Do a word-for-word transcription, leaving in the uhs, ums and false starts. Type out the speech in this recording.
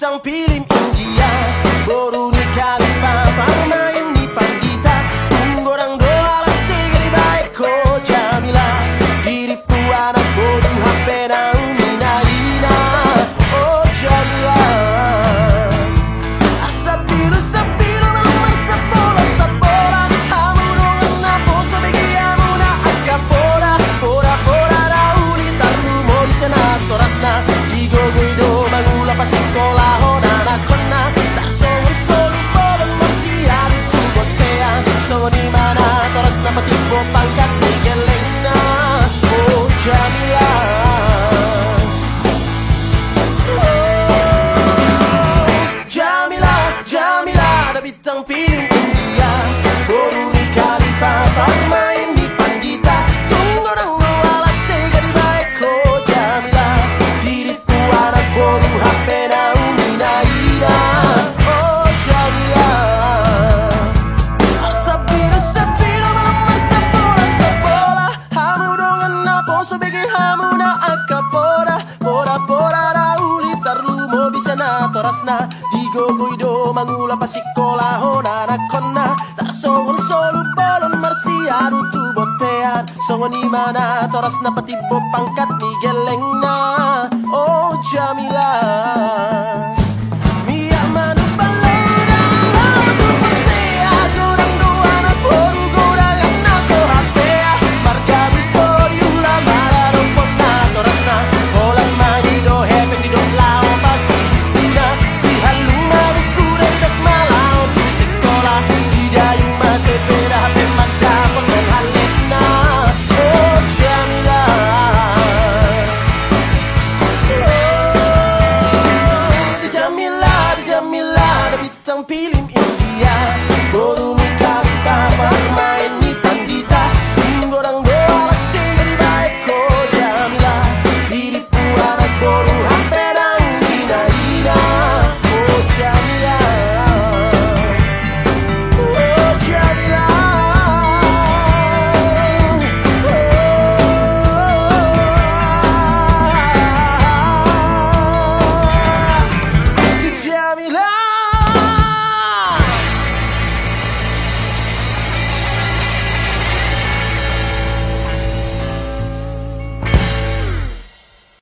bintang film India, baru nikah di papa main di Pandita. Orang doa lang sige baik ko Jamila, diri po anak bodoh H P na uminaina. Oh Jamila, asapilo sapilo malumar sa bola sa bola, hamurungan na po sa bigyan mo na agkapora. Pora pora na ulitan mo di sana toras na, igogoy do magula pa sekolah anak ko na. Tarsong solo bolong marsiali tubot kaya so di mana toras na patibo pangkat may geleng na. Oh Jamila, oh Jamila, Jamila na bitang piling India, baru nikah di papa main di Pandita. Tunggu orang nolak sega di baik ko Jamila, diri ku anak bodoh H P na uminaina. Oh Jamila, asapiro sapiro malamar sa bola sa bola, hamudongan na po sa bigay hamo na agkapora. Pora pora na ulitar lumo bisa na toras na, di gogoy do mangula pa sikolahon anak ko na. Tarsongon solo bolon marsiado tu botean, songon di mana toras na patibo pangkat ni geleng na.